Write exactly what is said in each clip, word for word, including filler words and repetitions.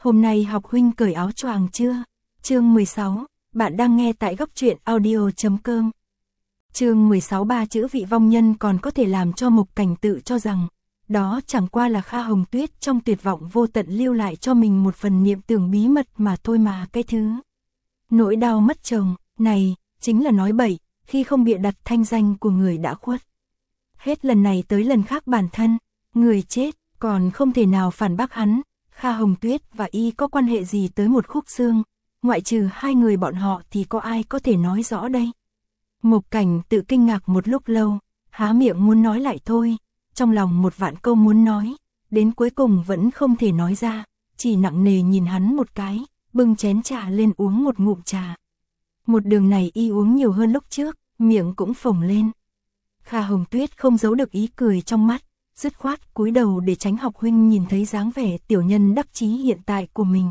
Hôm nay học huynh cởi áo choàng chưa? Chương mười sáu, bạn đang nghe tại góc truyện audio chấm com. Chương mười sáu, ba chữ vị vong nhân còn có thể làm cho Mục Cảnh tự cho rằng, đó chẳng qua là Kha Hồng Tuyết trong tuyệt vọng vô tận lưu lại cho mình một phần niệm tưởng bí mật mà thôi mà cái thứ. Nỗi đau mất chồng, này, chính là nói bậy, khi không bịa đặt thanh danh của người đã khuất. Hết lần này tới lần khác bản thân, người chết, còn không thể nào phản bác hắn. Kha Hồng Tuyết và y có quan hệ gì tới một khúc xương, ngoại trừ hai người bọn họ thì có ai có thể nói rõ đây. Mục Cảnh tự kinh ngạc một lúc lâu, há miệng muốn nói lại thôi, trong lòng một vạn câu muốn nói, đến cuối cùng vẫn không thể nói ra, chỉ nặng nề nhìn hắn một cái, bưng chén trà lên uống một ngụm trà. Một đường này y uống nhiều hơn lúc trước, miệng cũng phồng lên. Kha Hồng Tuyết không giấu được ý cười trong mắt, dứt khoát cúi đầu để tránh học huynh nhìn thấy dáng vẻ tiểu nhân đắc chí hiện tại của mình.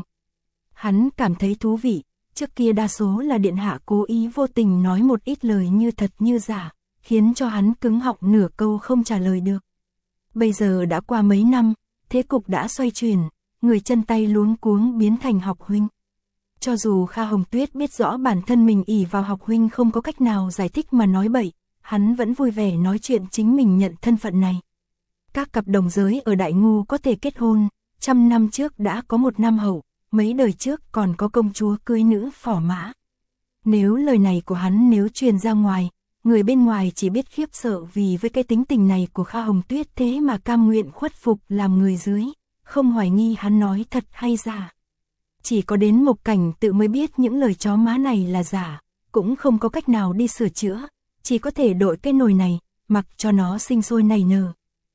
Hắn cảm thấy thú vị, trước kia đa số là điện hạ cố ý vô tình nói một ít lời như thật như giả, khiến cho hắn cứng họng nửa câu không trả lời được. Bây giờ đã qua mấy năm, thế cục đã xoay chuyển, người chân tay luống cuống biến thành học huynh. Cho dù Kha Hồng Tuyết biết rõ bản thân mình ỷ vào học huynh không có cách nào giải thích mà nói bậy, hắn vẫn vui vẻ nói chuyện chính mình nhận thân phận này. Các cặp đồng giới ở Đại Ngu có thể kết hôn, trăm năm trước đã có một nam hậu, mấy đời trước còn có công chúa cưới nữ phỏ mã. Nếu lời này của hắn nếu truyền ra ngoài, người bên ngoài chỉ biết khiếp sợ vì với cái tính tình này của Kha Hồng Tuyết thế mà cam nguyện khuất phục làm người dưới, không hoài nghi hắn nói thật hay giả. Chỉ có đến Mục Cảnh tự mới biết những lời chó má này là giả, cũng không có cách nào đi sửa chữa, chỉ có thể đổi cái nồi này, mặc cho nó sinh sôi nảy nở.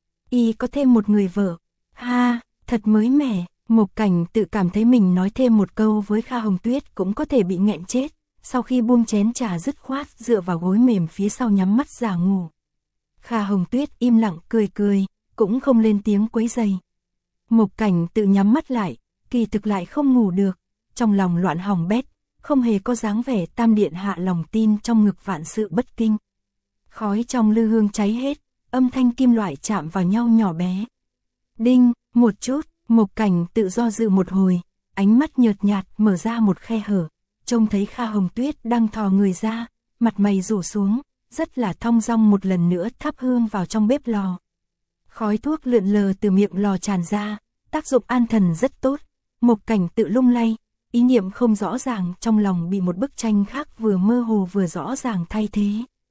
Y có thêm một người vợ, ha, thật mới mẻ. Mục Cảnh tự cảm thấy mình nói thêm một câu với Kha Hồng Tuyết cũng có thể bị nghẹn chết, sau khi buông chén trà dứt khoát dựa vào gối mềm phía sau nhắm mắt giả ngủ. Kha Hồng Tuyết im lặng cười cười, cũng không lên tiếng quấy rầy. Mục Cảnh tự nhắm mắt lại, kỳ thực lại không ngủ được, trong lòng loạn hỏng bét, không hề có dáng vẻ tam điện hạ lòng tin trong ngực vạn sự bất kinh. Khói trong lư hương cháy hết, âm thanh kim loại chạm vào nhau nhỏ bé. Đinh, một chút. Mục Cảnh tự do dự một hồi, ánh mắt nhợt nhạt mở ra một khe hở, trông thấy Kha Hồng Tuyết đang thò người ra, mặt mày rủ xuống, rất là thong dong một lần nữa thắp hương vào trong bếp lò. Khói thuốc lượn lờ từ miệng lò tràn ra, tác dụng an thần rất tốt. Mục Cảnh tự lung lay, ý niệm không rõ ràng trong lòng bị một bức tranh khác vừa mơ hồ vừa rõ ràng thay thế.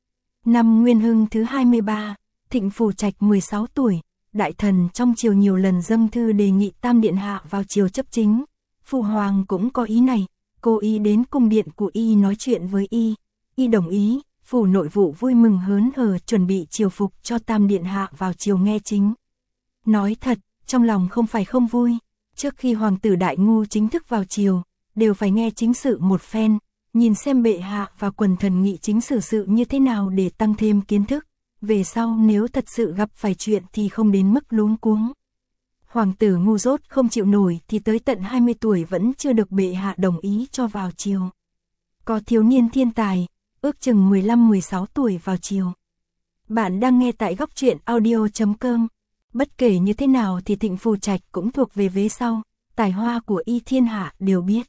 Năm Nguyên Hưng thứ hai mươi ba, Thịnh Phủ Trạch mười sáu tuổi. Đại thần trong triều nhiều lần dâng thư đề nghị tam điện hạ vào triều chấp chính. Phụ hoàng cũng có ý này, cố ý đến cung điện của y nói chuyện với y. Y đồng ý, phủ nội vụ vui mừng hớn hở chuẩn bị triều phục cho tam điện hạ vào triều nghe chính. Nói thật, trong lòng không phải không vui, trước khi hoàng tử Đại Ngu chính thức vào triều, đều phải nghe chính sự một phen, nhìn xem bệ hạ và quần thần nghị chính xử sự như thế nào để tăng thêm kiến thức. Về sau nếu thật sự gặp phải chuyện thì không đến mức luống cuống. Hoàng tử ngu dốt không chịu nổi thì tới tận hai mươi tuổi vẫn chưa được bệ hạ đồng ý cho vào triều. Có thiếu niên thiên tài, ước chừng mười lăm mười sáu tuổi vào triều. Bạn đang nghe tại góc truyện audio chấm com. Bất kể như thế nào thì Thịnh Phủ Trạch cũng thuộc về vế sau, tài hoa của y thiên hạ đều biết.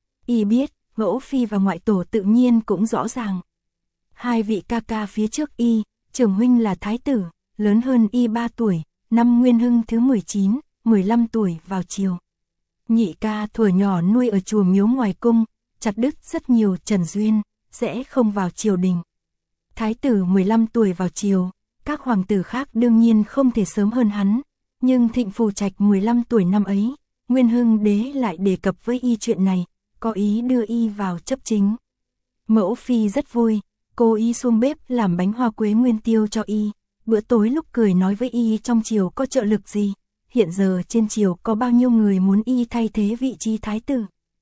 Y biết, mẫu phi và ngoại tổ tự nhiên cũng rõ ràng. Hai vị ca ca phía trước y, trưởng huynh là thái tử, lớn hơn y ba tuổi, năm Nguyên Hưng thứ mười chín, mười lăm tuổi vào triều. Nhị ca thuở nhỏ nuôi ở chùa miếu ngoài cung, chặt đứt rất nhiều trần duyên, sẽ không vào triều đình. Thái tử mười lăm tuổi vào triều, các hoàng tử khác đương nhiên không thể sớm hơn hắn, nhưng Thịnh Phủ Trạch mười lăm tuổi năm ấy, Nguyên Hưng đế lại đề cập với y chuyện này, có ý đưa y vào chấp chính. Mẫu phi rất vui. Cô y xuống bếp làm bánh hoa quế nguyên tiêu cho y, bữa tối lúc cười nói với y trong triều có trợ lực gì, hiện giờ trên triều có bao nhiêu người muốn y thay thế vị trí thái tử.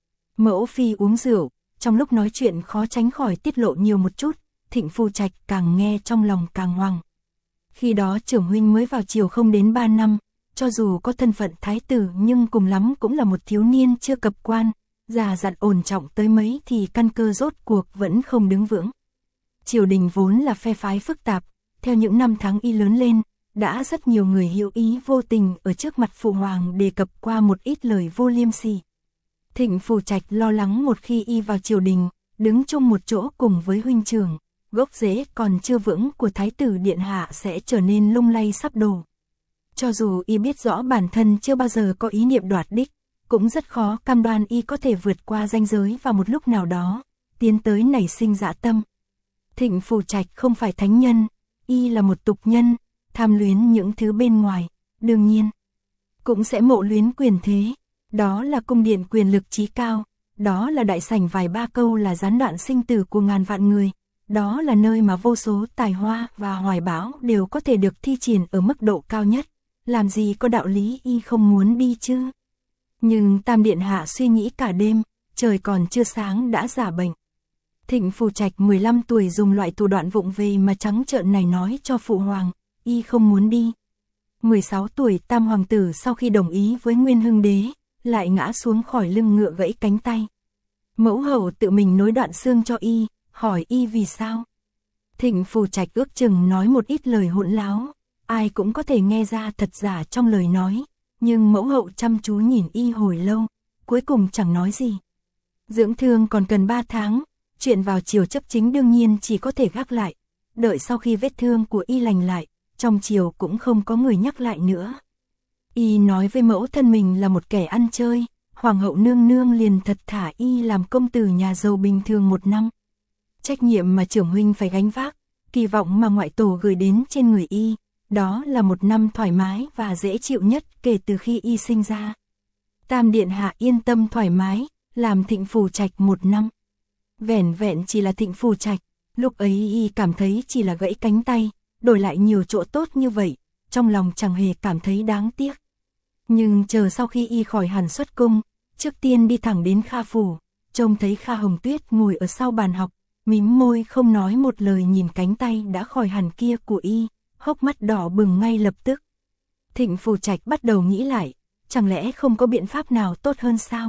Mẫu phi uống rượu, trong lúc nói chuyện khó tránh khỏi tiết lộ nhiều một chút, Thịnh Phủ Trạch càng nghe trong lòng càng hoằng. Khi đó trưởng huynh mới vào triều không đến ba năm, cho dù có thân phận thái tử nhưng cùng lắm cũng là một thiếu niên chưa cập quan, già dặn ổn trọng tới mấy thì căn cơ rốt cuộc vẫn không đứng vững. Triều đình vốn là phe phái phức tạp, theo những năm tháng y lớn lên, đã rất nhiều người hữu ý vô tình ở trước mặt phụ hoàng đề cập qua một ít lời vô liêm sỉ. Thịnh Phù Trạch lo lắng một khi y vào triều đình, đứng chung một chỗ cùng với huynh trưởng, gốc rễ còn chưa vững của thái tử điện hạ sẽ trở nên lung lay sắp đổ. Cho dù y biết rõ bản thân chưa bao giờ có ý niệm đoạt đích, cũng rất khó cam đoan y có thể vượt qua ranh giới vào một lúc nào đó, tiến tới nảy sinh dã tâm. Thịnh Phù Trạch không phải thánh nhân, y là một tục nhân, tham luyến những thứ bên ngoài, đương nhiên cũng sẽ mộ luyến quyền thế, đó là cung điện quyền lực chí cao, đó là đại sảnh vài ba câu là gián đoạn sinh tử của ngàn vạn người, đó là nơi mà vô số tài hoa và hoài bão đều có thể được thi triển ở mức độ cao nhất, làm gì có đạo lý y không muốn đi chứ. Nhưng Tam Điện Hạ suy nghĩ cả đêm, trời còn chưa sáng đã giả bệnh. Thịnh Phù Trạch mười lăm tuổi dùng loại thủ đoạn vụng về mà trắng trợn này nói cho Phụ Hoàng, y không muốn đi. mười sáu tuổi Tam Hoàng tử sau khi đồng ý với Nguyên Hưng Đế, lại ngã xuống khỏi lưng ngựa gãy cánh tay. Mẫu hậu tự mình nối đoạn xương cho y, hỏi y vì sao. Thịnh Phù Trạch ước chừng nói một ít lời hỗn láo, ai cũng có thể nghe ra thật giả trong lời nói, nhưng mẫu hậu chăm chú nhìn y hồi lâu, cuối cùng chẳng nói gì. Dưỡng thương còn cần ba tháng, chuyện vào triều chấp chính đương nhiên chỉ có thể gác lại, đợi sau khi vết thương của y lành lại, trong triều cũng không có người nhắc lại nữa. Y nói với mẫu thân mình là một kẻ ăn chơi, Hoàng hậu nương nương liền thật thả y làm công tử nhà giàu bình thường một năm. Trách nhiệm mà trưởng huynh phải gánh vác, kỳ vọng mà ngoại tổ gửi đến trên người y, đó là một năm thoải mái và dễ chịu nhất kể từ khi y sinh ra. Tam Điện Hạ yên tâm thoải mái, làm Thịnh Phù Trạch một năm. Vẻn vẹn chỉ là Thịnh Phù Trạch, lúc ấy y cảm thấy chỉ là gãy cánh tay, đổi lại nhiều chỗ tốt như vậy, trong lòng chẳng hề cảm thấy đáng tiếc. Nhưng chờ sau khi y khỏi hẳn xuất cung, trước tiên đi thẳng đến Kha Phủ, trông thấy Kha Hồng Tuyết ngồi ở sau bàn học, mím môi không nói một lời nhìn cánh tay đã khỏi hẳn kia của y, hốc mắt đỏ bừng ngay lập tức. Thịnh Phù Trạch bắt đầu nghĩ lại, chẳng lẽ không có biện pháp nào tốt hơn sao?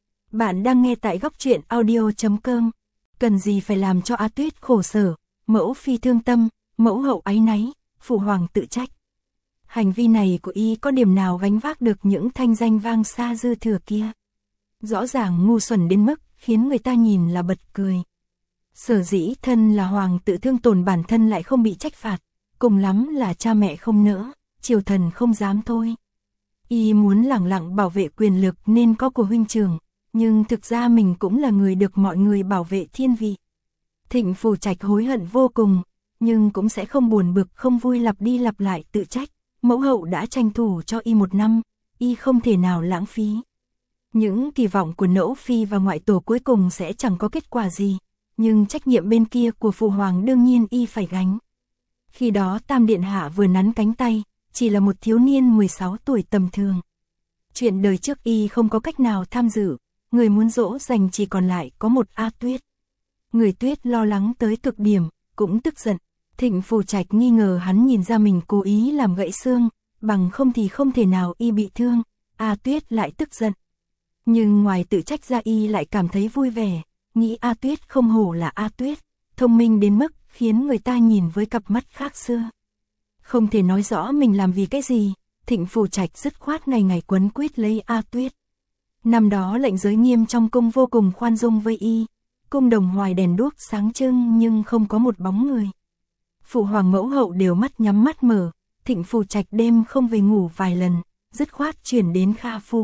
Bạn đang nghe tại góc truyện audio chấm com, cần gì phải làm cho A Tuyết khổ sở, mẫu phi thương tâm, mẫu hậu áy náy, phụ hoàng tự trách. Hành vi này của y có điểm nào gánh vác được những thanh danh vang xa dư thừa kia? Rõ ràng ngu xuẩn đến mức khiến người ta nhìn là bật cười. Sở dĩ thân là hoàng tự thương tổn bản thân lại không bị trách phạt, cùng lắm là cha mẹ không nỡ, triều thần không dám thôi. Y muốn lẳng lặng bảo vệ quyền lực nên có của huynh trưởng, nhưng thực ra mình cũng là người được mọi người bảo vệ thiên vị. Thịnh Phù Trạch hối hận vô cùng, nhưng cũng sẽ không buồn bực không vui lặp đi lặp lại tự trách. Mẫu hậu đã tranh thủ cho y một năm, y không thể nào lãng phí. Những kỳ vọng của Nỗ Phi và ngoại tổ cuối cùng sẽ chẳng có kết quả gì, nhưng trách nhiệm bên kia của Phụ Hoàng đương nhiên y phải gánh. Khi đó Tam Điện Hạ vừa nắn cánh tay, chỉ là một thiếu niên mười sáu tuổi tầm thường. Chuyện đời trước y không có cách nào tham dự, người muốn dỗ dành chỉ còn lại có một A Tuyết. Người Tuyết lo lắng tới cực điểm, cũng tức giận. Thịnh Phù Trạch nghi ngờ hắn nhìn ra mình cố ý làm gãy xương, bằng không thì không thể nào y bị thương, A Tuyết lại tức giận. Nhưng ngoài tự trách ra y lại cảm thấy vui vẻ, nghĩ A Tuyết không hổ là A Tuyết, thông minh đến mức khiến người ta nhìn với cặp mắt khác xưa. Không thể nói rõ mình làm vì cái gì, Thịnh Phù Trạch dứt khoát ngày ngày quấn quýt lấy A Tuyết. Năm đó lệnh giới nghiêm trong cung vô cùng khoan dung với y, cung đồng hoài đèn đuốc sáng trưng nhưng không có một bóng người. Phụ hoàng mẫu hậu đều mắt nhắm mắt mở, Thịnh Phù Trạch đêm không về ngủ vài lần, dứt khoát chuyển đến Kha Phủ.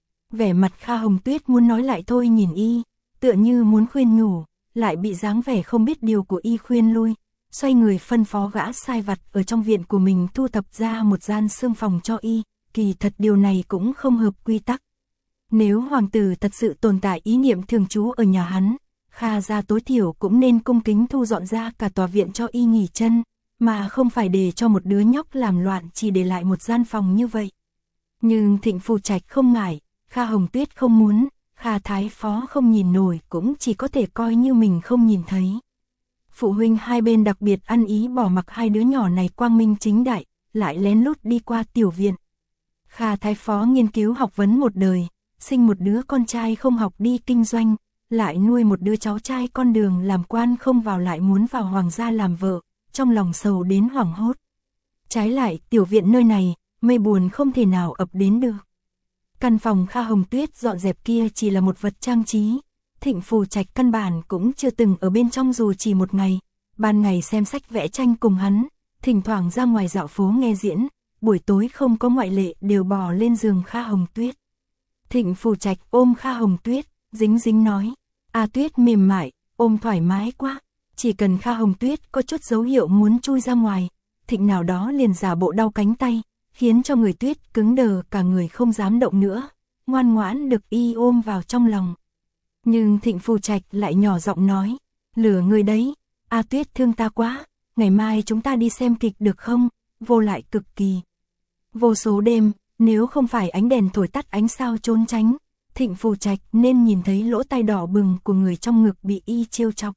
Vẻ mặt Kha Hồng Tuyết muốn nói lại thôi nhìn y, tựa như muốn khuyên nhủ, lại bị dáng vẻ không biết điều của y khuyên lui, xoay người phân phó gã sai vặt ở trong viện của mình thu thập ra một gian xương phòng cho y, kỳ thật điều này cũng không hợp quy tắc. Nếu hoàng tử thật sự tồn tại ý niệm thường trú ở nhà hắn, Kha gia tối thiểu cũng nên cung kính thu dọn ra cả tòa viện cho y nghỉ chân, mà không phải để cho một đứa nhóc làm loạn chỉ để lại một gian phòng như vậy. Nhưng Thịnh Phù Trạch không ngại, Kha Hồng Tuyết không muốn, Kha Thái Phó không nhìn nổi cũng chỉ có thể coi như mình không nhìn thấy. Phụ huynh hai bên đặc biệt ăn ý bỏ mặc hai đứa nhỏ này quang minh chính đại, lại lén lút đi qua tiểu viện. Kha Thái Phó nghiên cứu học vấn một đời, sinh một đứa con trai không học đi kinh doanh, lại nuôi một đứa cháu trai con đường làm quan không vào lại muốn vào hoàng gia làm vợ, trong lòng sầu đến hoảng hốt. Trái lại tiểu viện nơi này, mây buồn không thể nào ập đến được. Căn phòng Kha Hồng Tuyết dọn dẹp kia chỉ là một vật trang trí. Thịnh Phù Trạch căn bản cũng chưa từng ở bên trong dù chỉ một ngày. Ban ngày xem sách vẽ tranh cùng hắn, thỉnh thoảng ra ngoài dạo phố nghe diễn, buổi tối không có ngoại lệ đều bò lên giường Kha Hồng Tuyết. Thịnh Phù Trạch ôm Kha Hồng Tuyết, dính dính nói, A Tuyết mềm mại, ôm thoải mái quá. Chỉ cần Kha Hồng Tuyết có chút dấu hiệu muốn chui ra ngoài, Thịnh nào đó liền giả bộ đau cánh tay, khiến cho người Tuyết cứng đờ cả người không dám động nữa, ngoan ngoãn được y ôm vào trong lòng. Nhưng Thịnh Phù Trạch lại nhỏ giọng nói, lừa người đấy, A Tuyết thương ta quá, ngày mai chúng ta đi xem kịch được không, vô lại cực kỳ. Vô số đêm, nếu không phải ánh đèn thổi tắt ánh sao trốn tránh, Thịnh Phù Trạch nên nhìn thấy lỗ tai đỏ bừng của người trong ngực bị y trêu chọc.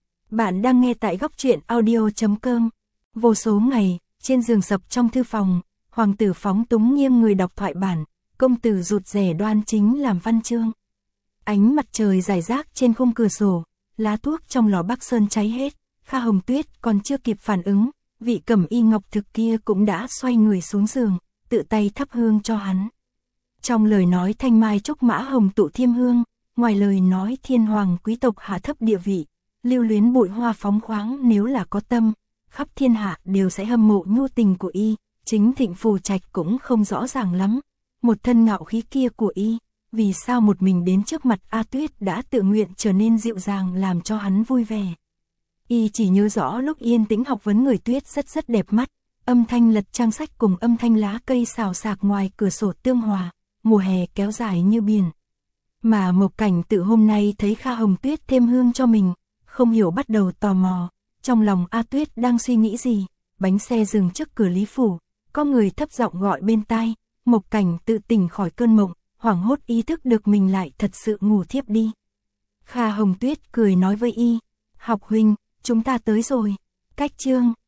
Bạn đang nghe tại góc truyện audio chấm com. Vô số ngày, trên giường sập trong thư phòng, hoàng tử phóng túng nghiêng người đọc thoại bản, công tử rụt rè đoan chính làm văn chương. Ánh mặt trời rải rác trên khung cửa sổ, lá thuốc trong lò Bắc Sơn cháy hết, Kha Hồng Tuyết còn chưa kịp phản ứng, vị cẩm y ngọc thực kia cũng đã xoay người xuống giường, tự tay thắp hương cho hắn. Trong lời nói thanh mai trúc mã hồng tụ thiêm hương, ngoài lời nói thiên hoàng quý tộc hạ thấp địa vị, lưu luyến bụi hoa phóng khoáng nếu là có tâm, khắp thiên hạ đều sẽ hâm mộ nhu tình của y, chính Thịnh Phù Trạch cũng không rõ ràng lắm, một thân ngạo khí kia của y, vì sao một mình đến trước mặt A Tuyết đã tự nguyện trở nên dịu dàng làm cho hắn vui vẻ. Y chỉ nhớ rõ lúc yên tĩnh học vấn người Tuyết rất rất đẹp mắt, âm thanh lật trang sách cùng âm thanh lá cây xào xạc ngoài cửa sổ tương hòa, mùa hè kéo dài như biển. Mà Mộc Cảnh Tự hôm nay thấy Kha Hồng Tuyết thêm hương cho mình, không hiểu bắt đầu tò mò, trong lòng A Tuyết đang suy nghĩ gì. Bánh xe dừng trước cửa Lý Phủ, có người thấp giọng gọi bên tai, Mộc Cảnh Tự tỉnh khỏi cơn mộng, hoảng hốt ý thức được mình lại thật sự ngủ thiếp đi. Kha Hồng Tuyết cười nói với y, học huynh, chúng ta tới rồi. Cách chương